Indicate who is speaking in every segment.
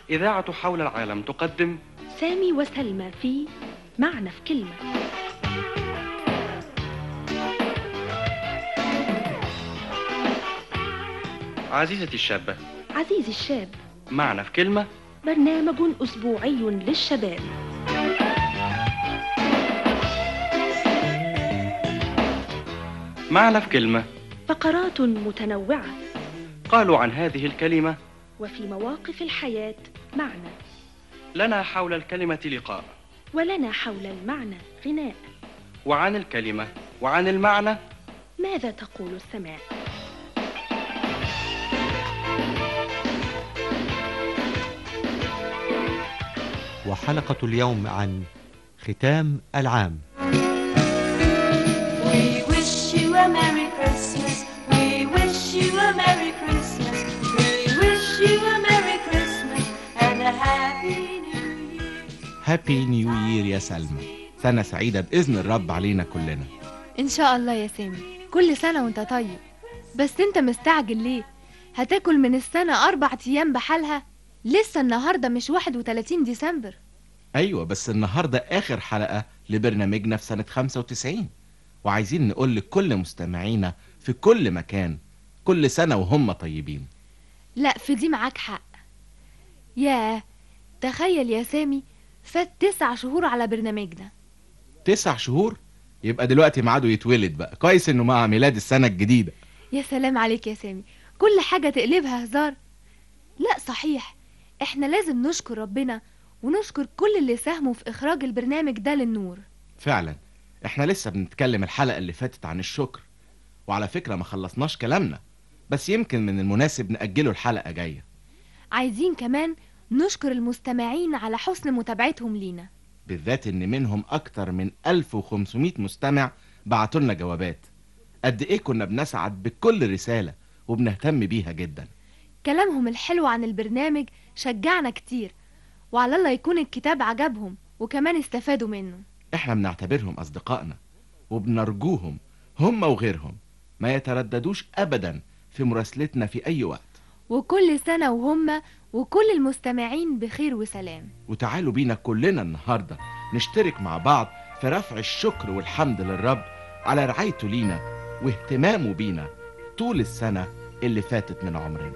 Speaker 1: إذاعة حول العالم تقدم
Speaker 2: سامي وسلمى في معنى في كلمة.
Speaker 1: عزيزتي الشابة،
Speaker 2: عزيزي الشاب،
Speaker 1: معنى في كلمة،
Speaker 2: برنامج أسبوعي للشباب.
Speaker 1: معنى في كلمة،
Speaker 2: فقرات متنوعة،
Speaker 1: قالوا عن هذه الكلمة
Speaker 2: وفي مواقف الحياة معنى،
Speaker 1: لنا حول الكلمة لقاء،
Speaker 2: ولنا حول المعنى غناء،
Speaker 1: وعن الكلمة وعن المعنى
Speaker 2: ماذا تقول السماء؟
Speaker 3: وحلقة اليوم عن ختام العام.
Speaker 4: We wish you a Merry Christmas. We wish you a Merry Christmas. We wish you a Merry Christmas and a Happy New Year.
Speaker 5: هابي نيو يير يا سلمى، سنة سعيدة بإذن الرب علينا كلنا.
Speaker 6: إن شاء الله يا سامي، كل سنة وانت طيب. بس انت مستعجل ليه؟ هتاكل من السنة 4 أيام بحالها؟ لسه النهاردة مش 31 ديسمبر.
Speaker 5: أيوة، بس النهاردة آخر حلقة لبرنامجنا في سنة 95، وعايزين نقول لكل مستمعينا في كل مكان كل سنة وهم طيبين.
Speaker 6: لا، في دي معاك حق. ياه، تخيل يا سامي، فات 9 شهور على برنامجنا.
Speaker 5: 9 شهور؟ يبقى دلوقتي ميعاده يتولد بقى. كويس إنه مع ميلاد السنة الجديدة.
Speaker 6: يا سلام عليك يا سامي، كل حاجة تقلبها هزار. لا صحيح، احنا لازم نشكر ربنا ونشكر كل اللي ساهموا في إخراج البرنامج ده للنور.
Speaker 5: فعلا، احنا لسه بنتكلم الحلقة اللي فاتت عن الشكر، وعلى فكرة ما خلصناش كلامنا، بس يمكن من المناسب نأجله الحلقة جاية.
Speaker 6: عايزين كمان نشكر المستمعين على حسن متابعتهم لينا،
Speaker 5: بالذات ان منهم اكتر من 1500 مستمع بعتولنا جوابات. قد ايه كنا بنسعد بكل رسالة وبنهتم بيها جدا.
Speaker 6: كلامهم الحلو عن البرنامج شجعنا كتير، وعلى الله يكون الكتاب عجبهم وكمان استفادوا منه.
Speaker 5: احنا بنعتبرهم اصدقائنا، وبنرجوهم هم وغيرهم ما يترددوش ابدا في مراسلتنا في اي وقت.
Speaker 6: وكل سنة وهم وكل المستمعين بخير وسلام.
Speaker 5: وتعالوا بينا كلنا النهاردة نشترك مع بعض في رفع الشكر والحمد للرب على رعايته لينا واهتمامه بينا طول السنة اللي فاتت من عمرنا.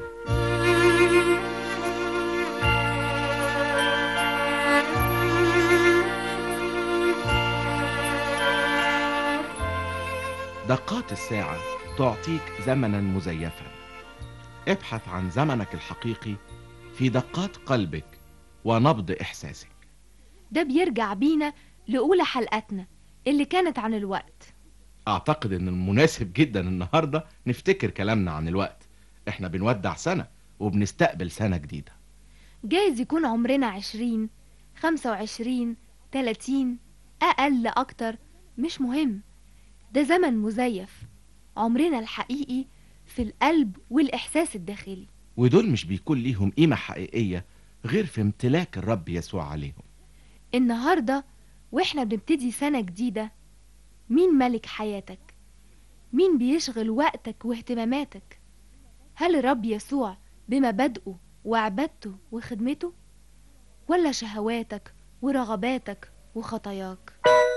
Speaker 5: دقات الساعة تعطيك زمنا مزيفا. ابحث عن زمنك الحقيقي في دقات قلبك ونبض إحساسك.
Speaker 6: ده بيرجع بينا لأولى حلقتنا اللي كانت عن الوقت.
Speaker 5: أعتقد إن المناسب جدا النهاردة نفتكر كلامنا عن الوقت. إحنا بنودع سنة وبنستقبل سنة جديدة.
Speaker 6: جايز يكون عمرنا 20 25 30 أقل أكتر، مش مهم. ده زمن مزيف. عمرنا الحقيقي في القلب والإحساس الداخلي،
Speaker 5: ودول مش بيكون ليهم قيمة حقيقية غير في امتلاك الرب يسوع عليهم.
Speaker 6: النهاردة وإحنا بنبتدي سنة جديدة، مين ملك حياتك؟ مين بيشغل وقتك واهتماماتك؟ هل الرب يسوع بمبادئه وعبادته وخدمته، ولا شهواتك ورغباتك وخطاياك؟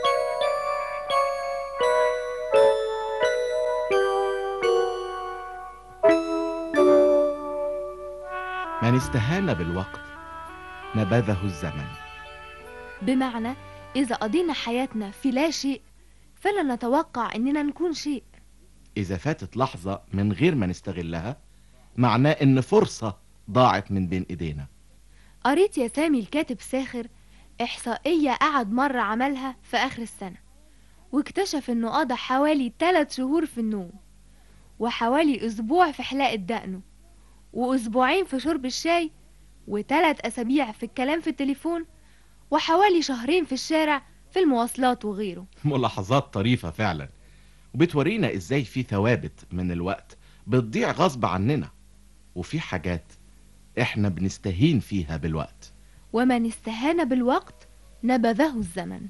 Speaker 5: من استهان بالوقت نبذه الزمن.
Speaker 6: بمعنى إذا قضينا حياتنا في لا شيء فلا نتوقع إننا نكون شيء.
Speaker 5: إذا فاتت لحظة من غير ما نستغلها معناه إن فرصة ضاعت من بين إيدينا.
Speaker 6: قريت يا سامي الكاتب ساخر إحصائية قعد مرة عملها في آخر السنة، واكتشف إنه قضى حوالي 3 شهور في النوم، وحوالي أسبوع في حلاقة دقنه، وأسبوعين في شرب الشاي، و3 أسابيع في الكلام في التليفون، وحوالي 2 شهور في الشارع في المواصلات وغيره.
Speaker 5: ملاحظات طريفة فعلا، وبتورينا إزاي في ثوابت من الوقت بتضيع غصب عننا، وفي حاجات إحنا بنستهين فيها بالوقت.
Speaker 6: ومن استهان بالوقت نبذه الزمن.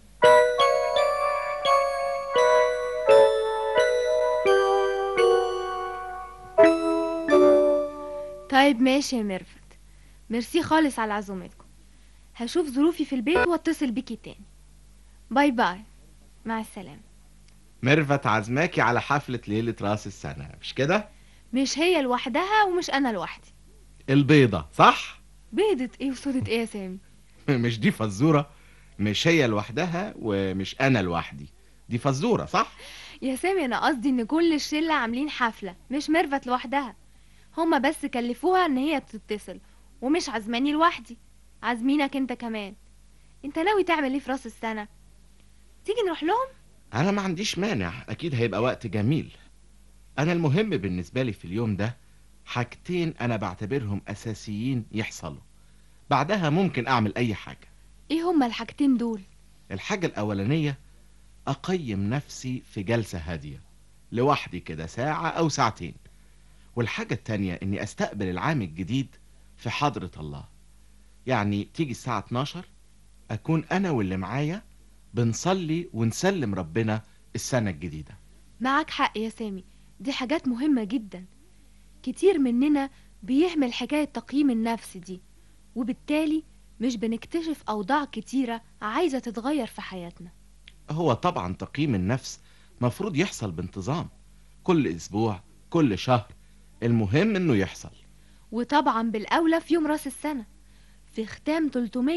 Speaker 6: طيب ماشي يا ميرفت، ميرسي خالص على عزومتكم. هشوف ظروفي في البيت واتصل بيكي تاني. باي باي، مع السلامة.
Speaker 5: ميرفت عزماكي على حفلة ليلة راس السنة، مش كده؟
Speaker 6: مش هي لوحدها ومش أنا لوحدي.
Speaker 5: البيضة صح؟
Speaker 6: بيضة ايه وصوتة ايه يا سامي؟
Speaker 5: مش دي فزورة؟ مش هي لوحدها ومش أنا لوحدي، دي فزورة صح؟
Speaker 6: يا سامي أنا قصدي إن كل الشلة عاملين حفلة، مش ميرفت لوحدها. هما بس كلفوها إن هي تتصل، ومش عزماني لوحدي، عازمينك انت كمان. انت ناوي تعمل ايه في راس السنة؟ تيجي نروح لهم؟
Speaker 5: أنا ما عنديش مانع، أكيد هيبقى وقت جميل. أنا المهم بالنسبة لي في اليوم ده حاجتين أنا بعتبرهم أساسيين يحصلوا، بعدها ممكن أعمل أي حاجة.
Speaker 6: ايه هما الحاجتين دول؟
Speaker 5: الحاجة الأولانية أقيم نفسي في جلسة هادية لوحدي كده ساعة أو ساعتين. والحاجة التانية إني أستقبل العام الجديد في حضرة الله. يعني تيجي الساعة 12 أكون أنا واللي معايا بنصلي ونسلم ربنا السنة الجديدة.
Speaker 6: معاك حق يا سامي، دي حاجات مهمة جدا. كتير مننا بيهمل حكاية تقييم النفس دي، وبالتالي مش بنكتشف أوضاع كتيرة عايزة تتغير في حياتنا.
Speaker 5: هو طبعا تقييم النفس مفروض يحصل بانتظام، كل أسبوع كل شهر، المهم إنه يحصل.
Speaker 6: وطبعا بالأولى في يوم راس السنة، في ختام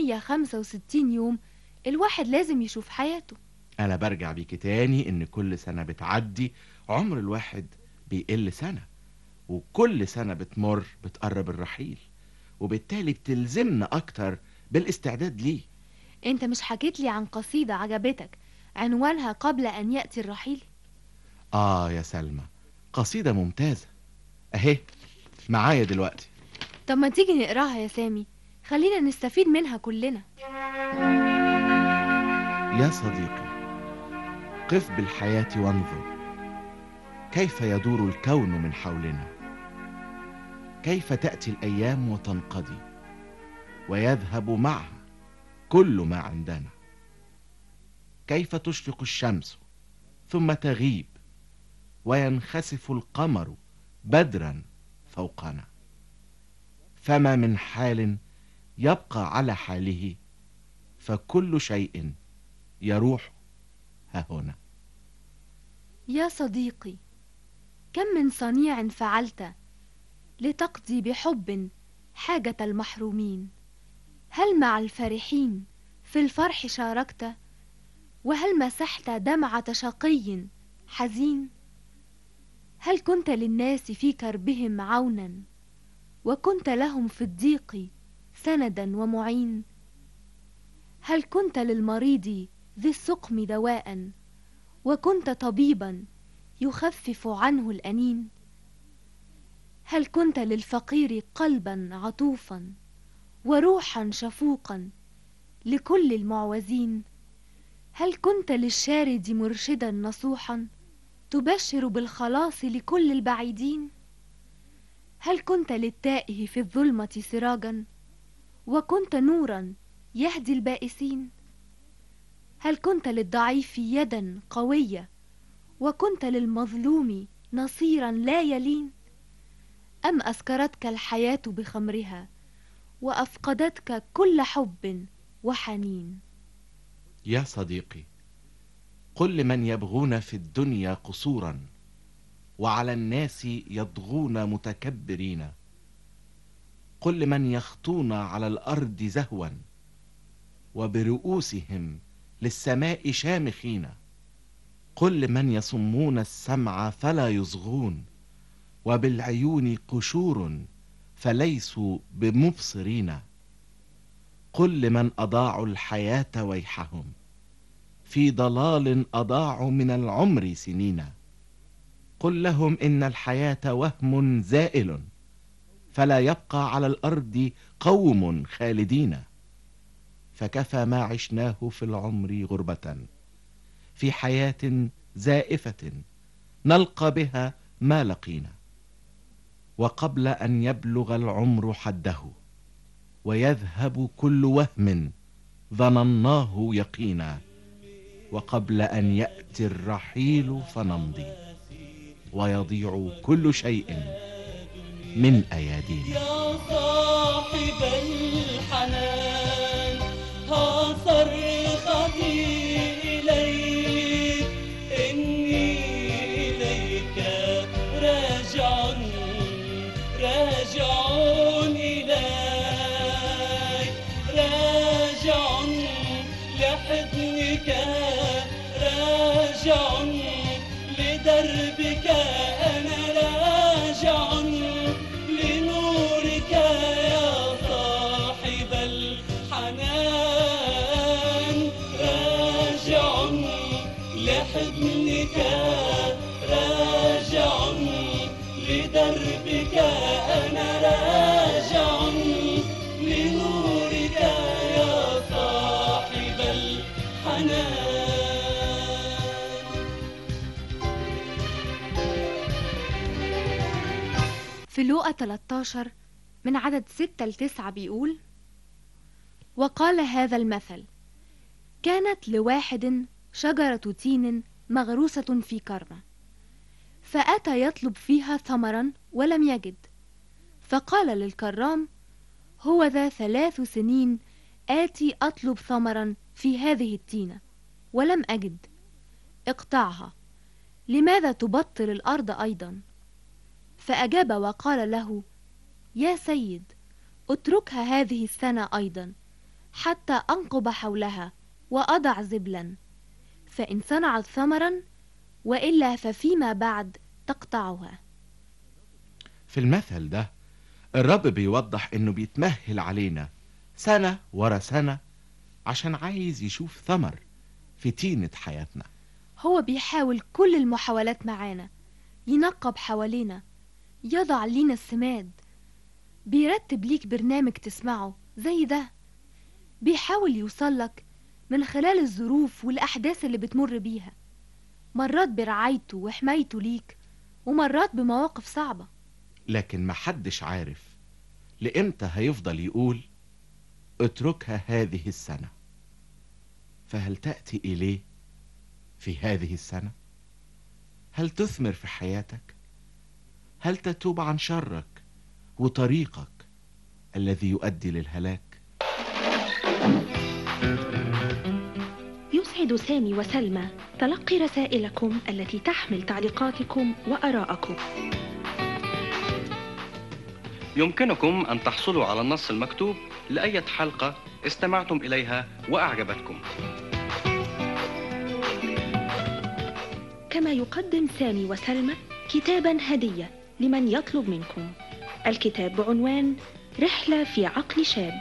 Speaker 6: 365 يوم الواحد لازم يشوف حياته.
Speaker 5: أنا برجع بيك تاني إن كل سنة بتعدي عمر الواحد بيقل سنة، وكل سنة بتمر بتقرب الرحيل، وبالتالي بتلزمنا أكتر بالاستعداد ليه.
Speaker 6: انت مش حكيت لي عن قصيدة عجبتك عنوانها قبل أن يأتي الرحيل؟
Speaker 5: يا سلمى، قصيدة ممتازة أهي معايا دلوقتي.
Speaker 6: طب ما تيجي نقراها يا سامي، خلينا نستفيد منها كلنا.
Speaker 5: يا صديقي، قف بالحياة وانظر كيف يدور الكون من حولنا، كيف تأتي الأيام وتنقضي ويذهب معها كل ما عندنا، كيف تشرق الشمس ثم تغيب وينخسف القمر بدرا فوقنا، فما من حال يبقى على حاله، فكل شيء يروح هنا.
Speaker 6: يا صديقي، كم من صنيع فعلت لتقضي بحب حاجة المحرومين، هل مع الفرحين في الفرح شاركت، وهل مسحت دمعة شقي حزين، هل كنت للناس في كربهم عونا، وكنت لهم في الضيق سندا ومعين، هل كنت للمريض ذي السقم دواء، وكنت طبيبا يخفف عنه الأنين، هل كنت للفقير قلبا عطوفا وروحا شفوقا لكل المعوزين، هل كنت للشارد مرشدا نصوحا تبشر بالخلاص لكل البعيدين، هل كنت للتائه في الظلمة سراجا وكنت نورا يهدي البائسين، هل كنت للضعيف يدا قوية وكنت للمظلوم نصيرا لا يلين، أم أسكرتك الحياة بخمرها وأفقدتك كل حب وحنين؟
Speaker 5: يا صديقي، قل لمن يبغون في الدنيا قصورا وعلى الناس يطغون متكبرين، قل لمن يخطون على الأرض زهوا وبرؤوسهم للسماء شامخين، قل لمن يصمون السمع فلا يصغون وبالعيون قشور فليسوا بمبصرين، قل لمن أضاعوا الحياة ويحهم في ضلال أضاعوا من العمر سنين، قل لهم إن الحياة وهم زائل فلا يبقى على الأرض قوم خالدين، فكفى ما عشناه في العمر غربة في حياة زائفة نلقى بها ما لقينا، وقبل أن يبلغ العمر حده ويذهب كل وهم ظنناه يقينا، وقبل أن يأتي الرحيل فنمضي ويضيع كل شيء من أيادينا.
Speaker 7: يا صاحب الحنان ها صرختي إليك، إني إليك راجع إليك، راجع لحضنك، راجع لدربك، أنا راجع لنورك يا صاحب الحنان، راجع لحضنك، راجع لدربك، أنا راجع لنورك يا صاحب الحنان.
Speaker 6: في لوقا 13 من عدد 6-9 بيقول: وقال هذا المثل: كانت لواحد شجرة تين مغروسة في كرمة، فأتى يطلب فيها ثمرا ولم يجد، فقال للكرام: هو ذا 3 سنين آتي أطلب ثمرا في هذه التينة ولم أجد، اقطعها، لماذا تبطل الأرض أيضا؟ فأجاب وقال له: يا سيد، اتركها هذه السنة أيضا حتى أنقب حولها وأضع زبلا، فإن صنعت ثمرا، وإلا ففيما بعد تقطعها.
Speaker 5: في المثل ده الرب بيوضح إنه بيتمهل علينا سنة ورا سنة عشان عايز يشوف ثمر في تينة حياتنا.
Speaker 6: هو بيحاول كل المحاولات معانا، ينقب حوالينا، يضع لينا السماد، بيرتب ليك برنامج تسمعه زي ده، بيحاول يوصلك من خلال الظروف والأحداث اللي بتمر بيها، مرات برعايته وحمايته ليك، ومرات بمواقف صعبة.
Speaker 5: لكن محدش عارف لإمتى هيفضل يقول اتركها هذه السنة. فهل تأتي إليه في هذه السنة؟ هل تثمر في حياتك؟ هل تتوب عن شرك وطريقك الذي يؤدي للهلاك؟
Speaker 2: يسعد سامي وسلمى تلقي رسائلكم التي تحمل تعليقاتكم وآراءكم.
Speaker 1: يمكنكم أن تحصلوا على النص المكتوب لأية حلقة استمعتم إليها وأعجبتكم.
Speaker 2: كما يقدم سامي وسلمى كتابا هدية لمن يطلب منكم. الكتاب بعنوان رحلة في عقل شاب.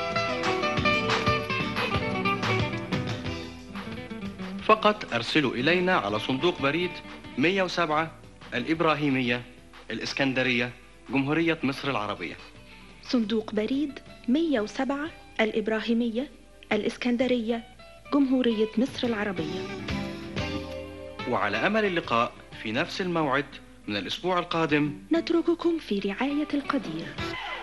Speaker 1: فقط أرسلوا إلينا على صندوق بريد 107 الإبراهيمية، الإسكندرية، جمهورية مصر العربية.
Speaker 2: صندوق بريد 107 الإبراهيمية، الإسكندرية، جمهورية مصر العربية.
Speaker 1: وعلى أمل اللقاء في نفس الموعد من الأسبوع القادم.
Speaker 2: نترككم في رعاية القدير.